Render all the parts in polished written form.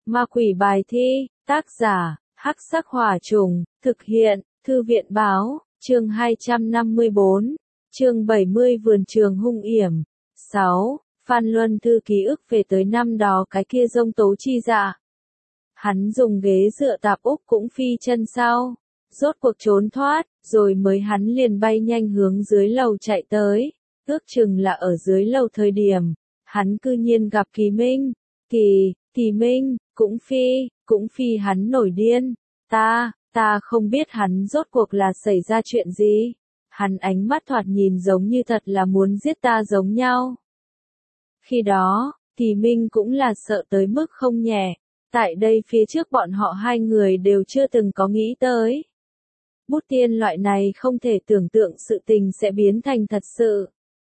Ma quỷ bài thi, tác giả, Hắc Sắc Hỏa Trùng, thực hiện, Thư viện báo, chương 254, chương 70 Vườn trường hung yểm. 6. Phan Luân Thư ký ức về tới năm đó cái kia dông tố chi dạ. Hắn dùng ghế dựa tạp úc cũng phi chân sau, rốt cuộc trốn thoát, rồi mới hắn liền bay nhanh hướng dưới lầu chạy tới, ước chừng là ở dưới lầu thời điểm, hắn cư nhiên gặp Kỳ Minh. Kỳ Minh, cũng phi hắn nổi điên, ta không biết hắn rốt cuộc là xảy ra chuyện gì, hắn ánh mắt thoạt nhìn giống như thật là muốn giết ta giống nhau. Khi đó, Kỳ Minh cũng là sợ tới mức không nhẹ, tại đây phía trước bọn họ hai người đều chưa từng có nghĩ tới. Bút tiên loại này không thể tưởng tượng sự tình sẽ biến thành thật sự.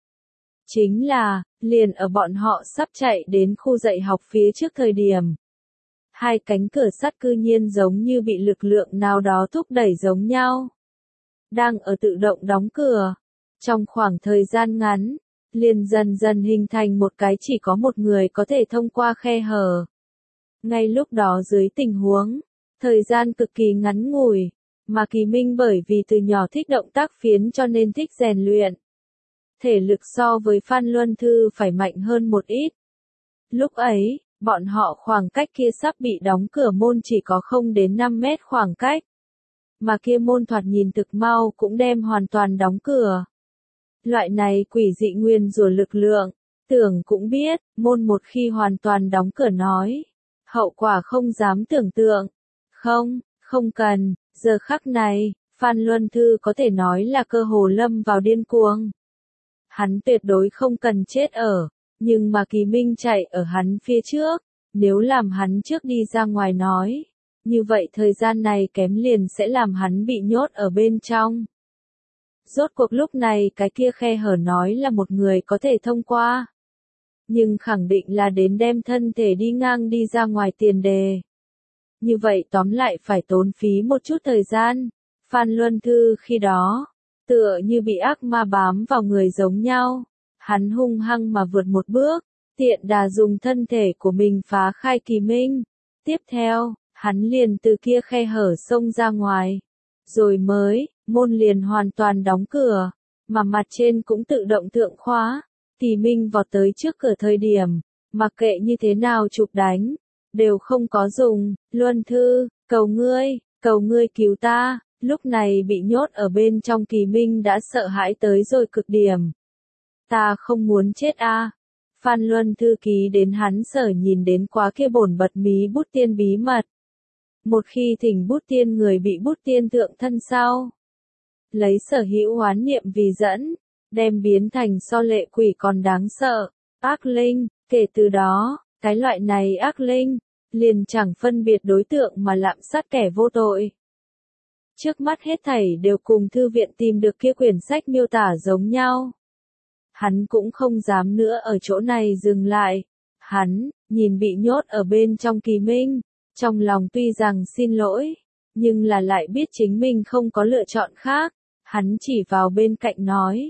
Chính là, liền ở bọn họ sắp chạy đến khu dạy học phía trước thời điểm. Hai cánh cửa sắt cư nhiên giống như bị lực lượng nào đó thúc đẩy giống nhau. Đang ở tự động đóng cửa. Trong khoảng thời gian ngắn, liền dần dần hình thành một cái chỉ có một người có thể thông qua khe hở. Ngay lúc đó dưới tình huống, thời gian cực kỳ ngắn ngủi, mà Kỳ Minh bởi vì từ nhỏ thích động tác phiến cho nên thích rèn luyện. Thể lực so với Phan Luân Thư phải mạnh hơn một ít. Lúc ấy, bọn họ khoảng cách kia sắp bị đóng cửa môn chỉ có không đến 5 mét khoảng cách. Mà kia môn thoạt nhìn thực mau cũng đem hoàn toàn đóng cửa. Loại này quỷ dị nguyên rủa lực lượng, tưởng cũng biết, môn một khi hoàn toàn đóng cửa nói. Hậu quả không dám tưởng tượng. Không cần, giờ khắc này, Phan Luân Thư có thể nói là cơ hồ lâm vào điên cuồng. Hắn tuyệt đối không cần chết ở, nhưng mà Kỳ Minh chạy ở hắn phía trước, nếu làm hắn trước đi ra ngoài nói, như vậy thời gian này kém liền sẽ làm hắn bị nhốt ở bên trong. Rốt cuộc lúc này cái kia khe hở nói là một người có thể thông qua, nhưng khẳng định là đến đem thân thể đi ngang đi ra ngoài tiền đề. Như vậy tóm lại phải tốn phí một chút thời gian. Phan Luân Thư khi đó, tựa như bị ác ma bám vào người giống nhau, hắn hung hăng mà vượt một bước, tiện đà dùng thân thể của mình phá khai Kỳ Minh. Tiếp theo, hắn liền từ kia khe hở xông ra ngoài, rồi mới, môn liền hoàn toàn đóng cửa, mà mặt trên cũng tự động thượng khóa. Kỳ Minh vọt tới trước cửa thời điểm, mặc kệ như thế nào chụp đánh, đều không có dùng. Luân Thư, cầu ngươi cứu ta. Lúc này bị nhốt ở bên trong Kỳ Minh đã sợ hãi tới rồi cực điểm. Ta không muốn chết a. Phan Luân Thư ký đến hắn sở nhìn đến quá kia bổn bật mí bút tiên bí mật. Một khi thỉnh bút tiên người bị bút tiên thượng thân sau, lấy sở hữu hoán niệm vì dẫn, đem biến thành so lệ quỷ còn đáng sợ, ác linh, kể từ đó, cái loại này ác linh, liền chẳng phân biệt đối tượng mà lạm sát kẻ vô tội. Trước mắt hết thảy đều cùng thư viện tìm được kia quyển sách miêu tả giống nhau. Hắn cũng không dám nữa ở chỗ này dừng lại. Hắn, nhìn bị nhốt ở bên trong Kỳ Minh, trong lòng tuy rằng xin lỗi, nhưng là lại biết chính mình không có lựa chọn khác. Hắn chỉ vào bên cạnh nói,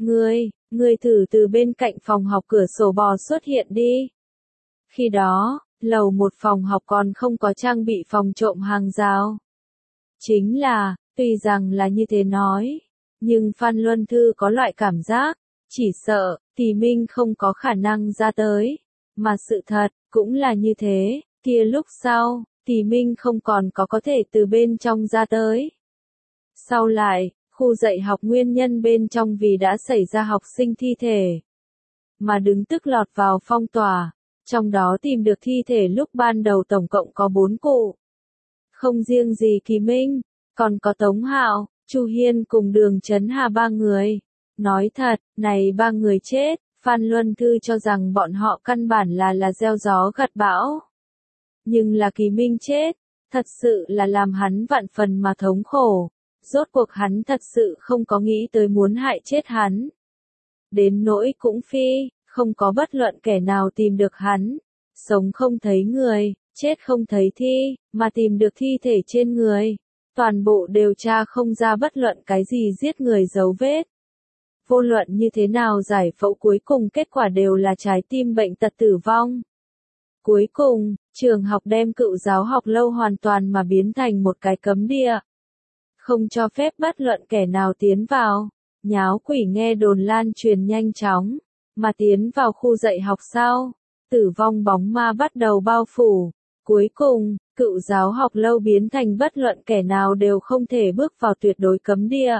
ngươi thử từ bên cạnh phòng học cửa sổ bò xuất hiện đi. Khi đó, lầu một phòng học còn không có trang bị phòng trộm hàng rào. Chính là, tuy rằng là như thế nói, nhưng Phan Luân Thư có loại cảm giác, chỉ sợ, Kỳ Minh không có khả năng ra tới, mà sự thật, cũng là như thế, kia lúc sau, Kỳ Minh không còn có thể từ bên trong ra tới. Sau lại, khu dạy học nguyên nhân bên trong vì đã xảy ra học sinh thi thể, mà đứng tức lọt vào phong tỏa, trong đó tìm được thi thể lúc ban đầu tổng cộng có 4 cụ. Không riêng gì Kỳ Minh, còn có Tống Hạo, Chu Hiên cùng Đường Chấn Hà 3 người. Nói thật, này 3 người chết, Phan Luân Thư cho rằng bọn họ căn bản là gieo gió gặt bão. Nhưng là Kỳ Minh chết, thật sự là làm hắn vạn phần mà thống khổ. Rốt cuộc hắn thật sự không có nghĩ tới muốn hại chết hắn. Đến nỗi cũng phi, không có bất luận kẻ nào tìm được hắn. Sống không thấy người, chết không thấy thi, mà tìm được thi thể trên người. Toàn bộ đều tra không ra bất luận cái gì giết người dấu vết. Vô luận như thế nào giải phẫu cuối cùng kết quả đều là trái tim bệnh tật tử vong. Cuối cùng, Trường học đem Cựu Giáo Học Lâu hoàn toàn mà biến thành một cái cấm địa. Không cho phép bất luận kẻ nào tiến vào. Nháo quỷ nghe đồn lan truyền nhanh chóng. Mà tiến vào khu dạy học sau. Tử vong bóng ma bắt đầu bao phủ. Cuối cùng, Cựu Giáo Học Lâu biến thành bất luận kẻ nào đều không thể bước vào tuyệt đối cấm địa.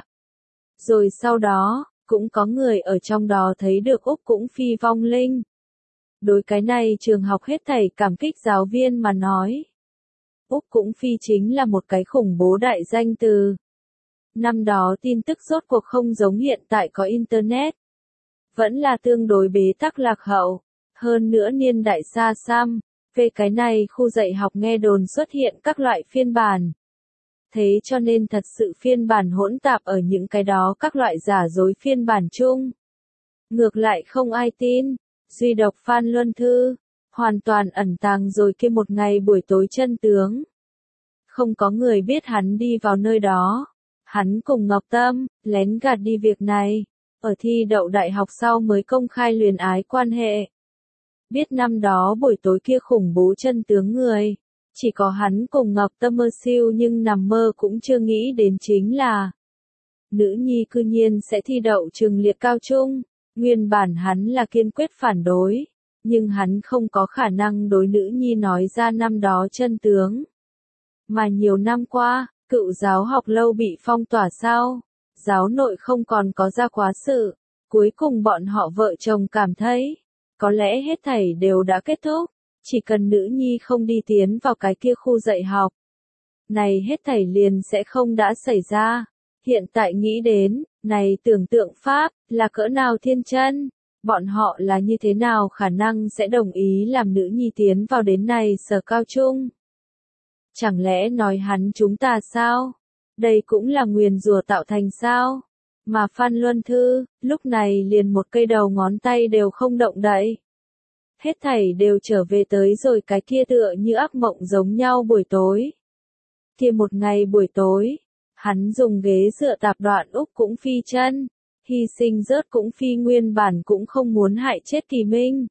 Rồi sau đó, cũng có người ở trong đó thấy được Úc Cũng Phi vong linh. Đối cái này trường học hết thảy cảm kích giáo viên mà nói. Úc Cũng Phi chính là một cái khủng bố đại danh từ. Năm đó tin tức rốt cuộc không giống hiện tại có Internet. Vẫn là tương đối bế tắc lạc hậu. Hơn nữa niên đại xa xăm. Về cái này khu dạy học nghe đồn xuất hiện các loại phiên bản. Thế cho nên thật sự phiên bản hỗn tạp ở những cái đó các loại giả dối phiên bản chung. Ngược lại không ai tin. Duy độc Phan Luân Thư. Hoàn toàn ẩn tàng rồi kia một ngày buổi tối chân tướng. Không có người biết hắn đi vào nơi đó. Hắn cùng Ngọc Tâm, lén gạt đi việc này. Ở thi đậu đại học sau mới công khai luyến ái quan hệ. Biết năm đó buổi tối kia khủng bố chân tướng người. Chỉ có hắn cùng Ngọc Tâm mơ siêu nhưng nằm mơ cũng chưa nghĩ đến chính là. Nữ nhi cư nhiên sẽ thi đậu trường liệt cao trung. Nguyên bản hắn là kiên quyết phản đối. Nhưng hắn không có khả năng đối nữ nhi nói ra năm đó chân tướng. Mà nhiều năm qua, Cựu Giáo Học Lâu bị phong tỏa sau. Giáo nội không còn có ra quá sự. Cuối cùng bọn họ vợ chồng cảm thấy. Có lẽ hết thảy đều đã kết thúc. Chỉ cần nữ nhi không đi tiến vào cái kia khu dạy học. Này hết thảy liền sẽ không đã xảy ra. Hiện tại nghĩ đến, này tưởng tượng Pháp, là cỡ nào thiên chân. Bọn họ là như thế nào khả năng sẽ đồng ý làm nữ nhi tiến vào đến này sở cao trung. Chẳng lẽ nói hắn chúng ta sao? Đây cũng là nguyền rủa tạo thành sao? Mà Phan Luân Thư, lúc này liền một cây đầu ngón tay đều không động đậy. Hết thảy đều trở về tới rồi cái kia tựa như ác mộng giống nhau buổi tối. Kia một ngày buổi tối, hắn dùng ghế dựa tạp đoạn Úc Cũng Phi chân, hy sinh rớt Cũng Phi nguyên bản cũng không muốn hại chết Kỳ Minh.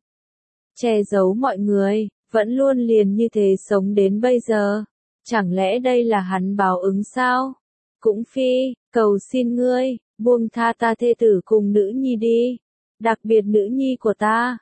Che giấu mọi người, vẫn luôn liền như thế sống đến bây giờ. Chẳng lẽ đây là hắn báo ứng sao? Cũng Phi, cầu xin ngươi, buông tha ta thê tử cùng nữ nhi đi. Đặc biệt nữ nhi của ta.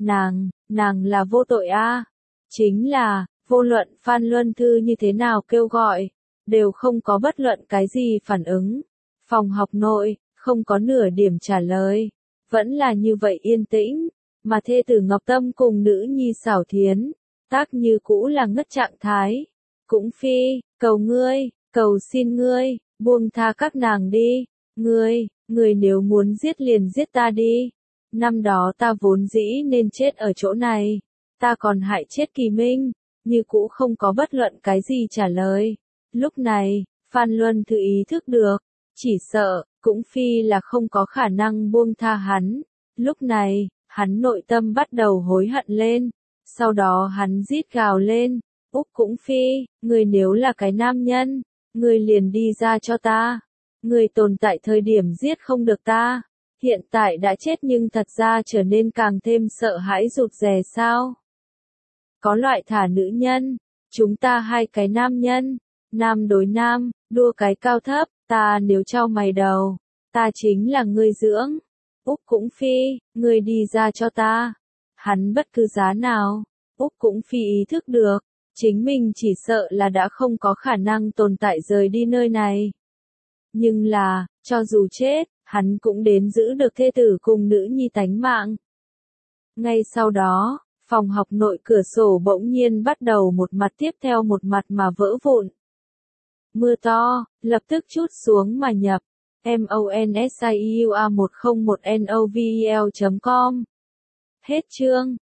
Nàng là vô tội a. Chính là, vô luận Phan Luân Thư như thế nào kêu gọi, đều không có bất luận cái gì phản ứng. Phòng học nội, không có nửa điểm trả lời. Vẫn là như vậy yên tĩnh, mà thê tử Ngọc Tâm cùng nữ nhi Xảo Thiến, tác như cũ là ngất trạng thái. Cũng Phi, cầu ngươi, cầu xin ngươi, buông tha các nàng đi. Ngươi nếu muốn giết liền giết ta đi. Năm đó ta vốn dĩ nên chết ở chỗ này. Ta còn hại chết Kỳ Minh, như cũ không có bất luận cái gì trả lời. Lúc này, Phan Luân Thư ý thức được, chỉ sợ, Cũng Phi là không có khả năng buông tha hắn. Lúc này, hắn nội tâm bắt đầu hối hận lên. Sau đó hắn rít gào lên, Úc Cũng Phi, ngươi nếu là cái nam nhân, ngươi liền đi ra cho ta. Ngươi tồn tại thời điểm giết không được ta. Hiện tại đã chết nhưng thật ra trở nên càng thêm sợ hãi rụt rè sao. Có loại thả nữ nhân, chúng ta hai cái nam nhân, nam đối nam, đua cái cao thấp, ta nếu trao mày đầu, ta chính là ngươi dưỡng. Úc Cũng Phi, ngươi đi ra cho ta. Hắn bất cứ giá nào, Úc Cũng Phi ý thức được, chính mình chỉ sợ là đã không có khả năng tồn tại rời đi nơi này. Nhưng là, cho dù chết, hắn cũng đến giữ được thê tử cùng nữ nhi tánh mạng. Ngay sau đó, phòng học nội cửa sổ bỗng nhiên bắt đầu một mặt tiếp theo một mặt mà vỡ vụn. Mưa to, lập tức trút xuống mà nhập. MONSIUA101NOVEL.com. Hết chương.